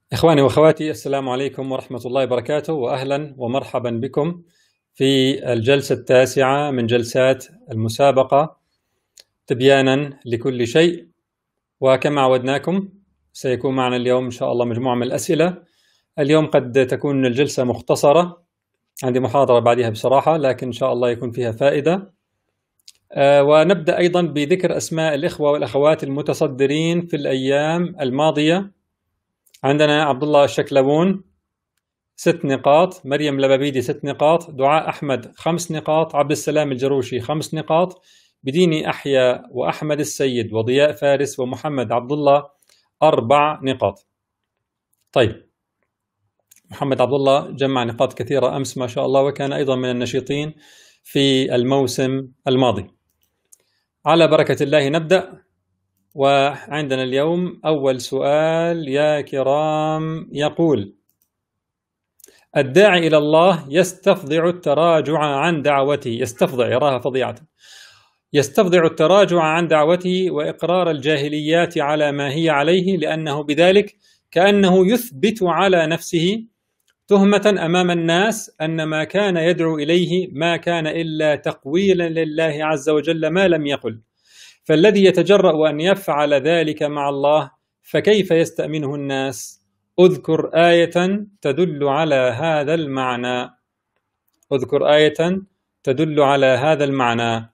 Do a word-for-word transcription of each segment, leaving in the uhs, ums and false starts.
إخواني وأخواتي، السلام عليكم ورحمة الله وبركاته، وأهلا ومرحبا بكم في الجلسة التاسعة من جلسات المسابقة تبيانا لكل شيء. وكما عودناكم سيكون معنا اليوم إن شاء الله مجموعة من الأسئلة. اليوم قد تكون الجلسة مختصرة، عندي محاضرة بعدها بصراحة، لكن إن شاء الله يكون فيها فائدة. آه ونبدأ أيضا بذكر أسماء الإخوة والأخوات المتصدرين في الأيام الماضية. عندنا عبد الله الشكلبون ست نقاط، مريم لبابيدي ست نقاط، دعاء أحمد خمس نقاط، عبد السلام الجروشي خمس نقاط، بديني أحيا وأحمد السيد وضياء فارس ومحمد عبد الله أربع نقاط. طيب، محمد عبد الله جمع نقاط كثيرة أمس ما شاء الله، وكان أيضا من النشيطين في الموسم الماضي. على بركة الله نبدأ. وعندنا اليوم أول سؤال يا كرام، يقول: الداعي إلى الله يستفضع التراجع عن دعوته، يستفضع يراها فظيعة، يستفضع التراجع عن دعوته وإقرار الجاهليات على ما هي عليه، لأنه بذلك كأنه يثبت على نفسه تهمة أمام الناس أن ما كان يدعو إليه ما كان إلا تقويلا لله عز وجل ما لم يقل، فالذي يتجرأ أن يفعل ذلك مع الله فكيف يستأمنه الناس؟ اذكر آية تدل على هذا المعنى. اذكر آية تدل على هذا المعنى.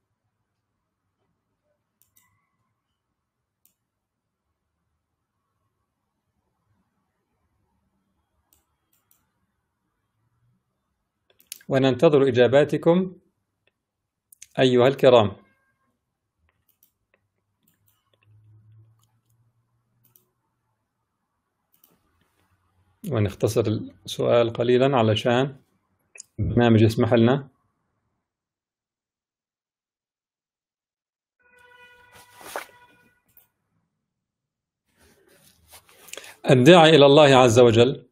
وننتظر إجاباتكم أيها الكرام. ونختصر السؤال قليلا علشان البرنامج يسمح لنا. الداعي إلى الله عز وجل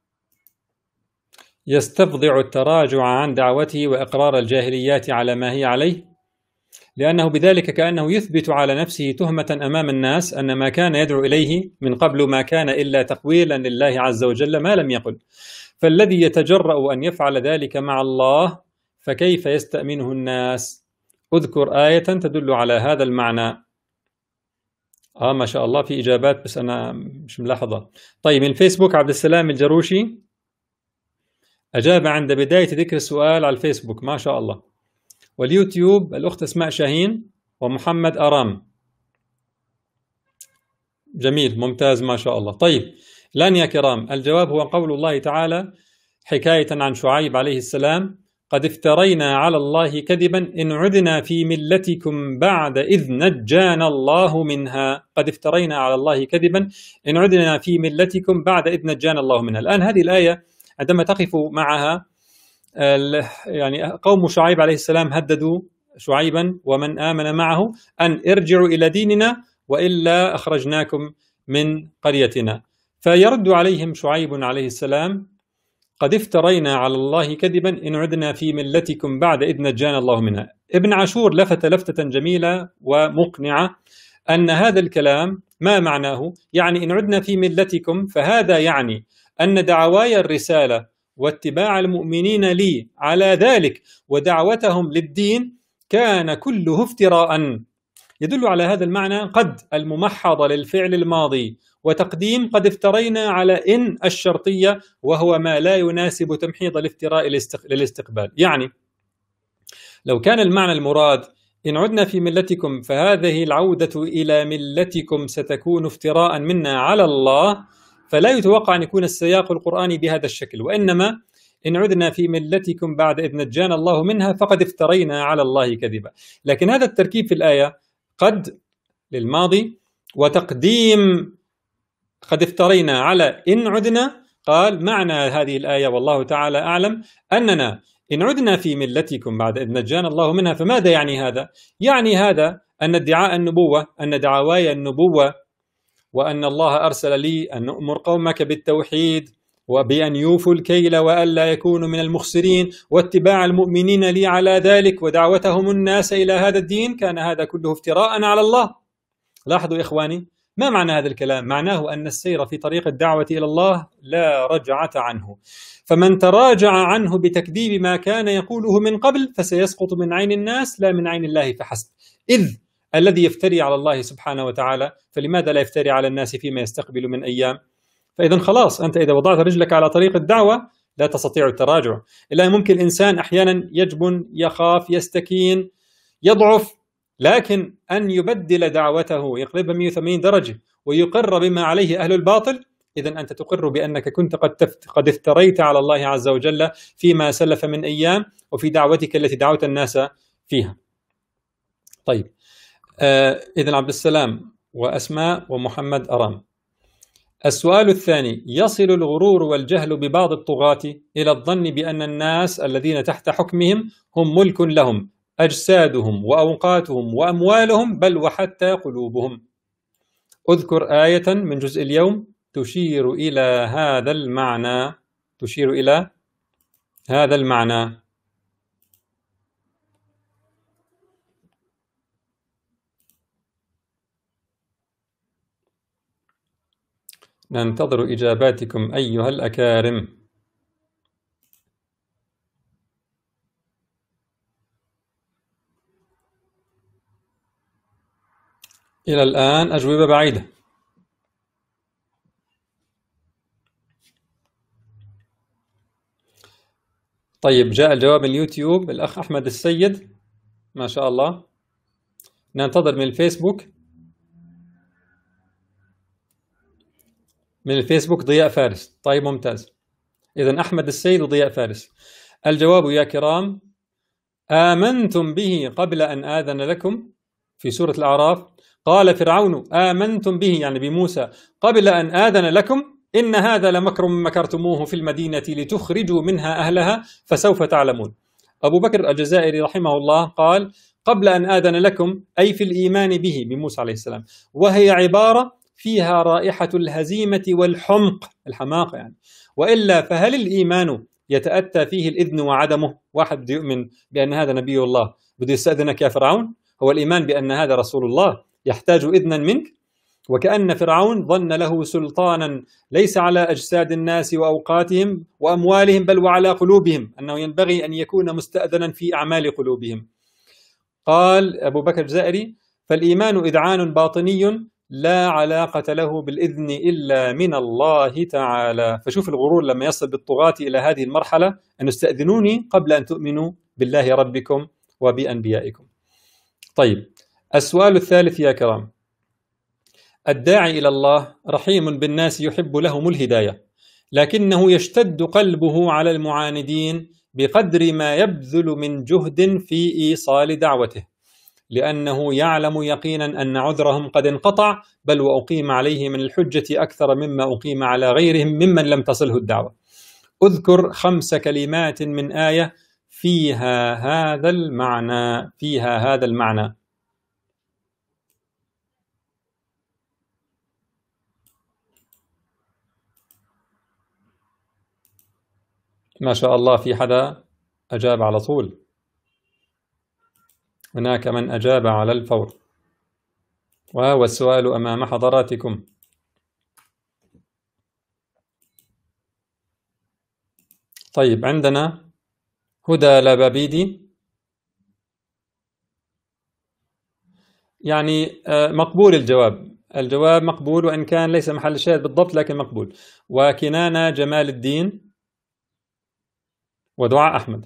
يستفضع التراجع عن دعوته وإقرار الجاهليات على ما هي عليه، لأنه بذلك كأنه يثبت على نفسه تهمة أمام الناس أن ما كان يدعو إليه من قبل ما كان إلا تقويلا لله عز وجل ما لم يقل، فالذي يتجرأ أن يفعل ذلك مع الله فكيف يستأمنه الناس؟ اذكر آية تدل على هذا المعنى. آه ما شاء الله في إجابات بس أنا مش ملاحظة. طيب، من الفيسبوك عبد السلام الجروشي أجاب عند بداية ذكر السؤال على الفيسبوك ما شاء الله. واليوتيوب الأخت اسماء شاهين ومحمد أرام. جميل، ممتاز ما شاء الله. طيب الآن يا كرام، الجواب هو قول الله تعالى حكاية عن شعيب عليه السلام: قد افترينا على الله كذبا إن عدنا في ملتكم بعد إذ نجانا الله منها. قد افترينا على الله كذبا إن عدنا في ملتكم بعد إذ نجانا الله منها. الآن هذه الآية عندما تقف معها، يعني قوم شعيب عليه السلام هددوا شعيبا ومن آمن معه أن ارجعوا إلى ديننا وإلا أخرجناكم من قريتنا، فيرد عليهم شعيب عليه السلام: قد افترينا على الله كذبا إن عدنا في ملتكم بعد إذ نجانا الله منها. ابن عاشور لفت لفتة جميلة ومقنعة أن هذا الكلام ما معناه، يعني إن عدنا في ملتكم فهذا يعني أن دعواي الرسالة واتباع المؤمنين لي على ذلك ودعوتهم للدين كان كله افتراء. يدل على هذا المعنى قد الممحضة للفعل الماضي، وتقديم قد افترينا على إن الشرطية، وهو ما لا يناسب تمحيض الافتراء للاستقبال. يعني لو كان المعنى المراد إن عدنا في ملتكم فهذه العودة إلى ملتكم ستكون افتراء منا على الله، فلا يتوقع أن يكون السياق القرآني بهذا الشكل، وإنما إن عدنا في ملتكم بعد إذ نجانا الله منها فقد افترينا على الله كذبا. لكن هذا التركيب في الآية، قد للماضي وتقديم قد افترينا على إن عدنا، قال معنى هذه الآية والله تعالى أعلم أننا إن عدنا في ملتكم بعد إذ نجانا الله منها. فماذا يعني هذا؟ يعني هذا أن ادعاء النبوة، أن دعواي النبوة وأن الله أرسل لي أن أمر قومك بالتوحيد وبأن يوفوا الكيل وألا يكونوا من المخسرين واتباع المؤمنين لي على ذلك ودعوتهم الناس إلى هذا الدين، كان هذا كله افتراء على الله. لاحظوا إخواني، ما معنى هذا الكلام؟ معناه أن السير في طريق الدعوة إلى الله لا رجعة عنه، فمن تراجع عنه بتكذيب ما كان يقوله من قبل فسيسقط من عين الناس لا من عين الله فحسب، إذ الذي يفتري على الله سبحانه وتعالى فلماذا لا يفتري على الناس فيما يستقبل من أيام؟ فإذا خلاص أنت إذا وضعت رجلك على طريق الدعوة لا تستطيع التراجع. إلا ممكن الإنسان أحيانا يجبن، يخاف، يستكين، يضعف، لكن أن يبدل دعوته يقلبها مئة وثمانين درجة ويقر بما عليه أهل الباطل، إذا أنت تقر بأنك كنت قد قد افتريت على الله عز وجل فيما سلف من أيام وفي دعوتك التي دعوت الناس فيها. طيب آه إذن عبد السلام وأسماء ومحمد أرام. السؤال الثاني: يصل الغرور والجهل ببعض الطغاة إلى الظن بأن الناس الذين تحت حكمهم هم ملك لهم، أجسادهم وأوقاتهم وأموالهم بل وحتى قلوبهم. أذكر آية من جزء اليوم تشير إلى هذا المعنى، تشير إلى هذا المعنى. ننتظر إجاباتكم أيها الأكارم. إلى الآن أجوبة بعيدة. طيب جاء الجواب من اليوتيوب، الأخ أحمد السيد ما شاء الله. ننتظر من الفيسبوك، من الفيسبوك ضياء فارس. طيب ممتاز، إذن أحمد السيد وضياء فارس. الجواب يا كرام: آمنتم به قبل أن آذن لكم. في سورة الأعراف قال فرعون آمنتم به يعني بموسى قبل أن آذن لكم إن هذا لمكر مكرتموه في المدينة لتخرجوا منها أهلها فسوف تعلمون. أبو بكر الجزائري رحمه الله قال قبل أن آذن لكم أي في الإيمان به بموسى عليه السلام، وهي عبارة فيها رائحة الهزيمة والحمق، الحماقة يعني. وإلا فهل الإيمان يتأتى فيه الإذن وعدمه؟ واحد يؤمن بأن هذا نبي الله بده يستأذنك يا فرعون؟ هو الإيمان بأن هذا رسول الله يحتاج إذنا منك؟ وكأن فرعون ظن له سلطانا ليس على أجساد الناس وأوقاتهم وأموالهم بل وعلى قلوبهم، أنه ينبغي أن يكون مستأذنا في أعمال قلوبهم. قال أبو بكر الجزائري فالإيمان إذعان باطني لا علاقة له بالإذن إلا من الله تعالى. فشوف الغرور لما يصل بالطغاة إلى هذه المرحلة أن استأذنوني قبل أن تؤمنوا بالله ربكم وبأنبيائكم. طيب السؤال الثالث يا كرام: الداعي إلى الله رحيم بالناس يحب لهم الهداية، لكنه يشتد قلبه على المعاندين بقدر ما يبذل من جهد في إيصال دعوته، لأنه يعلم يقينا أن عذرهم قد انقطع بل وأقيم عليه من الحجة أكثر مما أقيم على غيرهم ممن لم تصله الدعوة. أذكر خمس كلمات من آية فيها هذا المعنى، فيها هذا المعنى. ما شاء الله، في حدا أجاب على طول، هناك من أجاب على الفور، وهو السؤال أمام حضراتكم. طيب عندنا هدى لبابيدي، يعني مقبول الجواب، الجواب مقبول وإن كان ليس محل الشاهد بالضبط لكن مقبول. وكنانة جمال الدين ودعاء أحمد.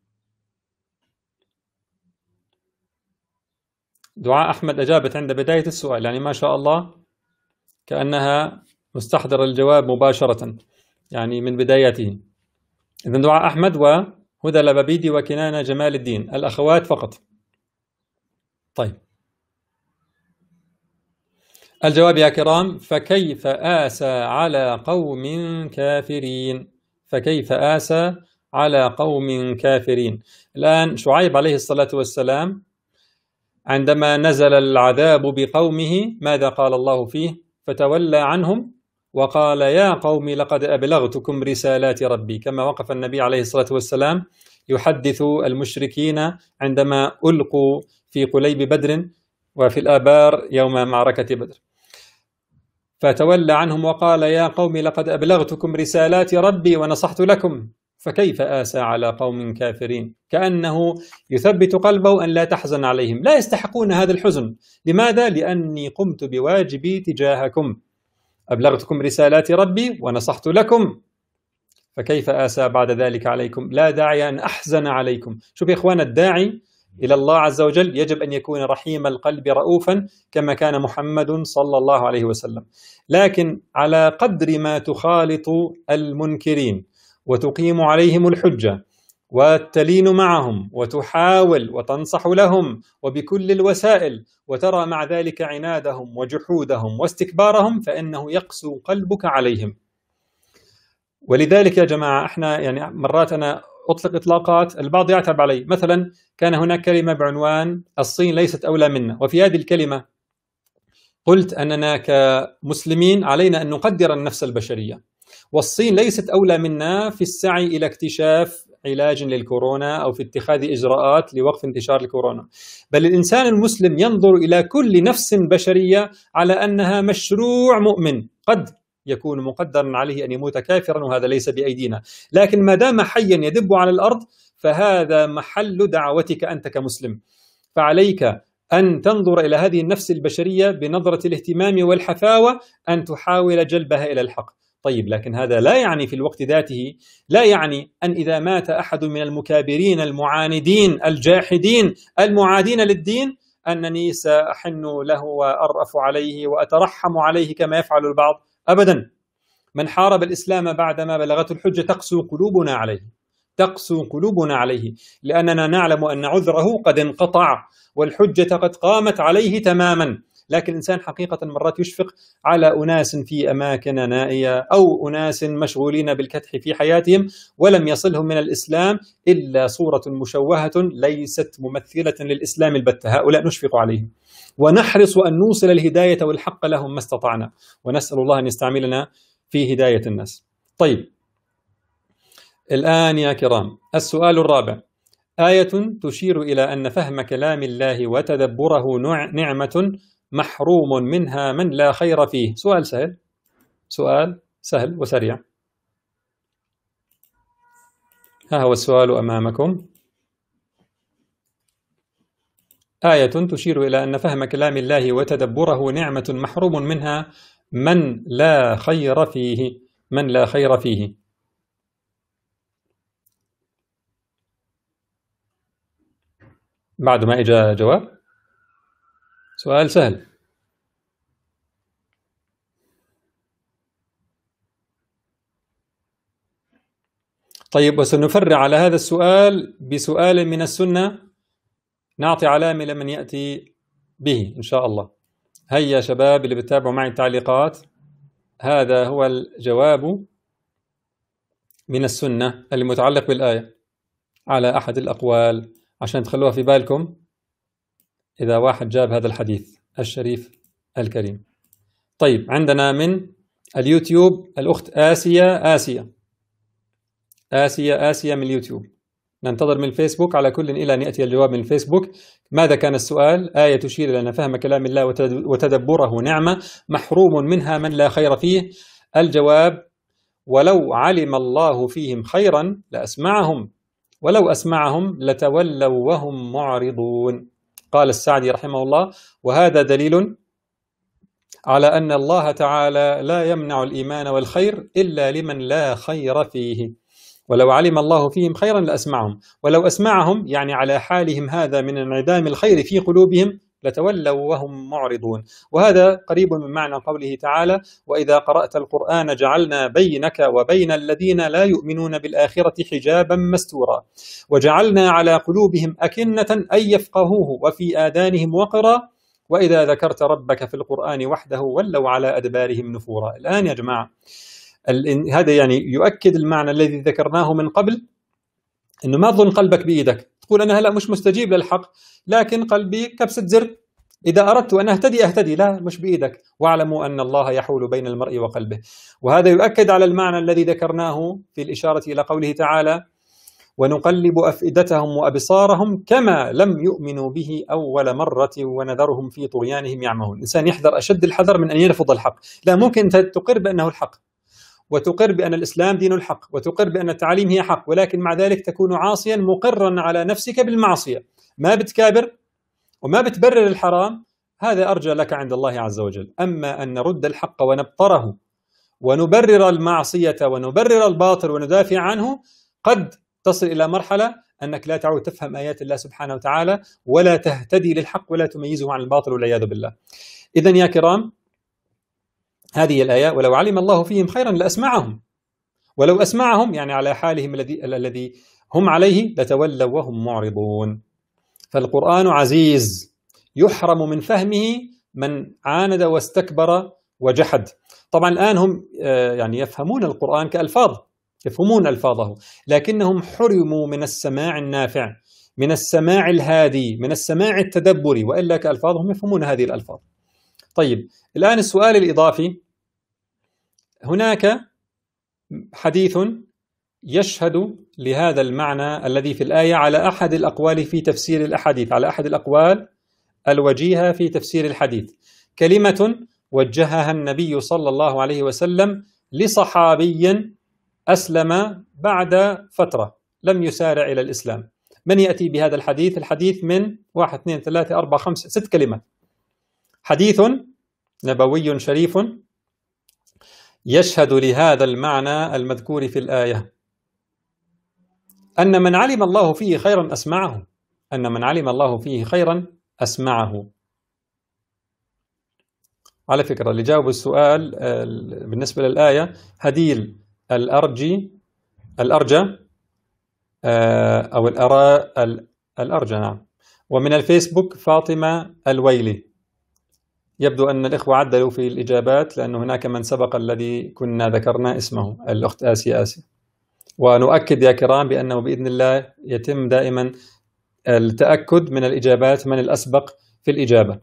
دعاء أحمد أجابت عند بداية السؤال، يعني ما شاء الله كأنها مستحضر الجواب مباشرة يعني من بدايته. إذن دعاء أحمد وهدى لبابيدي وكنانة جمال الدين الأخوات فقط. طيب الجواب يا كرام: فكيف آسى على قوم كافرين، فكيف آسى على قوم كافرين. الآن شعيب عليه الصلاة والسلام عندما نزل العذاب بقومه ماذا قال الله فيه؟ فتولى عنهم وقال يا قوم لقد أبلغتكم رسالات ربي، كما وقف النبي عليه الصلاة والسلام يحدث المشركين عندما ألقوا في قليب بدر وفي الآبار يوم معركة بدر. فتولى عنهم وقال يا قوم لقد أبلغتكم رسالات ربي ونصحت لكم فكيف آسى على قوم كافرين. كأنه يثبت قلبه أن لا تحزن عليهم، لا يستحقون هذا الحزن. لماذا؟ لأني قمت بواجبي تجاهكم، أبلغتكم رسالات ربي ونصحت لكم فكيف آسى بعد ذلك عليكم، لا داعي أن أحزن عليكم. شوف يا إخوان، الداعي إلى الله عز وجل يجب أن يكون رحيم القلب رؤوفا كما كان محمد صلى الله عليه وسلم، لكن على قدر ما تخالط المنكرين وتقيم عليهم الحجة وتلين معهم وتحاول وتنصح لهم وبكل الوسائل، وترى مع ذلك عنادهم وجحودهم واستكبارهم، فإنه يقسو قلبك عليهم. ولذلك يا جماعة احنا يعني مرات أنا أطلق إطلاقات البعض يعتب علي. مثلا كان هناك كلمة بعنوان الصين ليست أولى منا، وفي هذه الكلمة قلت أننا كمسلمين علينا أن نقدر النفس البشرية، والصين ليست أولى منا في السعي إلى اكتشاف علاج للكورونا أو في اتخاذ إجراءات لوقف انتشار الكورونا، بل الإنسان المسلم ينظر إلى كل نفس بشرية على أنها مشروع مؤمن، قد يكون مقدرا عليه أن يموت كافرا وهذا ليس بأيدينا، لكن ما دام حيا يدب على الأرض فهذا محل دعوتك أنت كمسلم. فعليك أن تنظر إلى هذه النفس البشرية بنظرة الاهتمام والحفاوة، أن تحاول جلبها إلى الحق. طيب، لكن هذا لا يعني في الوقت ذاته، لا يعني أن إذا مات أحد من المكابرين المعاندين الجاحدين المعادين للدين أنني سأحن له وأرأف عليه وأترحم عليه كما يفعل البعض. أبدا، من حارب الإسلام بعدما بلغته الحجة تقسو قلوبنا عليه، تقسو قلوبنا عليه، لأننا نعلم أن عذره قد انقطع والحجة قد قامت عليه تماما. لكن الإنسان حقيقة مرات يشفق على أناس في أماكن نائية أو أناس مشغولين بالكدح في حياتهم ولم يصلهم من الإسلام إلا صورة مشوهة ليست ممثلة للإسلام البتة، هؤلاء نشفق عليهم ونحرص أن نوصل الهداية والحق لهم ما استطعنا، ونسأل الله أن يستعملنا في هداية الناس. طيب، الآن يا كرام السؤال الرابع: آية تشير إلى أن فهم كلام الله وتدبره نعمة محروم منها من لا خير فيه. سؤال سهل، سؤال سهل وسريع. ها هو السؤال أمامكم: آية تشير إلى أن فهم كلام الله وتدبره نعمة محروم منها من لا خير فيه، من لا خير فيه. بعد ما إجا جواب. سؤال سهل. طيب، وسنفرع على هذا السؤال بسؤال من السنة نعطي علامة لمن يأتي به إن شاء الله. هيا شباب اللي بتتابعوا معي التعليقات، هذا هو الجواب من السنة المتعلق بالآية على أحد الأقوال، عشان تخلوها في بالكم إذا واحد جاب هذا الحديث الشريف الكريم. طيب، عندنا من اليوتيوب الأخت آسيا آسيا آسيا آسيا من اليوتيوب. ننتظر من الفيسبوك على كل إلى أن يأتي الجواب من الفيسبوك. ماذا كان السؤال؟ آية تشير إلى أن فهم كلام الله وتدبره نعمة محروم منها من لا خير فيه. الجواب: ولو علم الله فيهم خيرا لأسمعهم، ولو أسمعهم لتولوا وهم معرضون. قال السعدي رحمه الله: وهذا دليل على أن الله تعالى لا يمنع الإيمان والخير إلا لمن لا خير فيه. ولو علم الله فيهم خيرا لأسمعهم، ولو أسمعهم يعني على حالهم هذا من انعدام الخير في قلوبهم لتولوا وهم معرضون. وهذا قريب من معنى قوله تعالى: وإذا قرأت القرآن جعلنا بينك وبين الذين لا يؤمنون بالآخرة حجابا مستورا وجعلنا على قلوبهم أكنة أن يفقهوه وفي آذانهم وقرا وإذا ذكرت ربك في القرآن وحده ولوا على أدبارهم نفورا. الآن يا جماعة هذا يعني يؤكد المعنى الذي ذكرناه من قبل، إنه ما تظن قلبك بإيدك تقول أنا هلأ مش مستجيب للحق، لكن قلبي كبسة زر، إذا أردت أن أهتدي أهتدي، لا مش بإيدك. واعلموا أن الله يحول بين المرء وقلبه. وهذا يؤكد على المعنى الذي ذكرناه في الإشارة إلى قوله تعالى: ونقلب أفئدتهم وأبصارهم كما لم يؤمنوا به أول مرة ونذرهم في طغيانهم يعمهون. الإنسان يحذر أشد الحذر من أن يرفض الحق. لا، ممكن تقر بأنه الحق، وتقر بأن الإسلام دين الحق، وتقر بأن التعاليم هي حق، ولكن مع ذلك تكون عاصيا مقرا على نفسك بالمعصية، ما بتكابر وما بتبرر الحرام. هذا أرجى لك عند الله عز وجل. أما أن نرد الحق ونبطره ونبرر المعصية ونبرر الباطل وندافع عنه، قد تصل إلى مرحلة أنك لا تعود تفهم آيات الله سبحانه وتعالى ولا تهتدي للحق ولا تميزه عن الباطل والعياذ بالله. إذن يا كرام، هذه الآية: ولو علم الله فيهم خيرا لأسمعهم، ولو أسمعهم يعني على حالهم الذي الذي هم عليه لتولوا وهم معرضون. فالقرآن عزيز يحرم من فهمه من عاند واستكبر وجحد. طبعا الآن هم يعني يفهمون القرآن كألفاظ، يفهمون ألفاظه، لكنهم حرموا من السماع النافع، من السماع الهادي، من السماع التدبري، وإلا كألفاظهم يفهمون هذه الألفاظ. طيب، الآن السؤال الإضافي: هناك حديث يشهد لهذا المعنى الذي في الآية على أحد الأقوال في تفسير الأحاديث، على أحد الأقوال الوجيهة في تفسير الحديث، كلمة وجهها النبي صلى الله عليه وسلم لصحابي أسلم بعد فترة، لم يسارع إلى الإسلام. من يأتي بهذا الحديث؟ الحديث من واحد اثنين ثلاثة أربعة خمسة ست كلمات. حديث نبوي شريف يشهد لهذا المعنى المذكور في الآية، أن من علم الله فيه خيرا أسمعه، أن من علم الله فيه خيرا أسمعه. على فكرة اللي جاوب السؤال بالنسبة للآية هديل الأرجي الأرجى أو الأرا الأرجى، نعم. ومن الفيسبوك فاطمة الويلي. يبدو أن الإخوة عدلوا في الإجابات، لأن هناك من سبق الذي كنا ذكرنا اسمه، الأخت آسيا آسيا. ونؤكد يا كرام بأنه بإذن الله يتم دائما التأكد من الإجابات من الأسبق في الإجابة.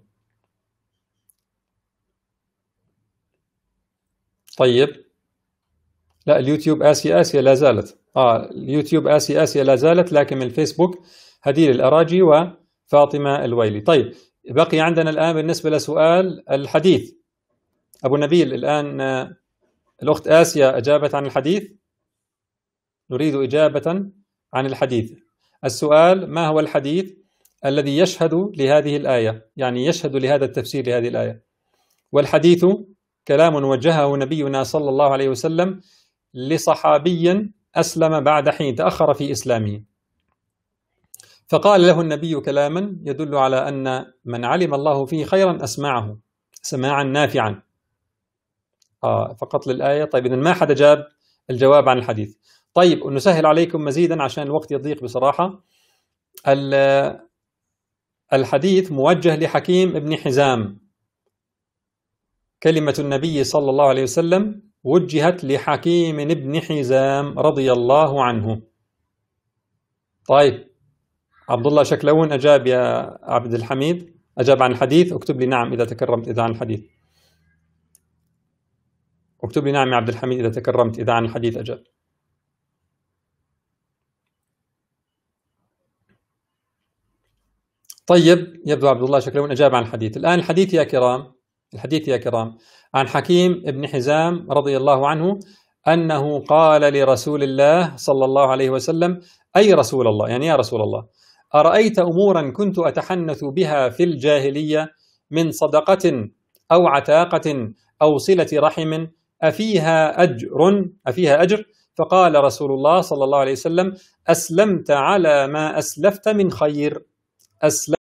طيب، لا، اليوتيوب آسيا آسيا لا زالت، آه اليوتيوب آسيا آسيا لا زالت، لكن من الفيسبوك هديل الأراجي وفاطمة الويلي. طيب، بقي عندنا الآن بالنسبة لسؤال الحديث. أبو نبيل، الآن الأخت آسيا أجابت عن الحديث، نريد إجابة عن الحديث. السؤال: ما هو الحديث الذي يشهد لهذه الآية، يعني يشهد لهذا التفسير لهذه الآية؟ والحديث كلام وجهه نبينا صلى الله عليه وسلم لصحابي أسلم بعد حين، تأخر في إسلامه، فقال له النبي كلاما يدل على أن من علم الله فيه خيرا أسمعه سماعا نافعا. آه فقط للآية. طيب، إذن ما حدا جاب الجواب عن الحديث. طيب، نسهل عليكم مزيدا عشان الوقت يضيق بصراحة. الحديث موجه لحكيم ابن حزام، كلمة النبي صلى الله عليه وسلم وجهت لحكيم ابن حزام رضي الله عنه. طيب، عبد الله شكلون أجاب يا عبد الحميد، أجاب عن الحديث. اكتب لي نعم إذا تكرمت إذا عن الحديث. اكتب لي نعم يا عبد الحميد إذا تكرمت إذا عن الحديث أجاب. طيب، يبدو عبد الله شكلون أجاب عن الحديث. الآن الحديث يا كرام، الحديث يا كرام عن حكيم ابن حزام رضي الله عنه أنه قال لرسول الله صلى الله عليه وسلم: أي رسول الله، يعني يا رسول الله، أرأيت أمورا كنت أتحنث بها في الجاهلية من صدقة أو عتاقة أو صلة رحم أفيها أجر أفيها أجر؟ فقال رسول الله صلى الله عليه وسلم: أسلمت على ما أسلفت من خير. أسلم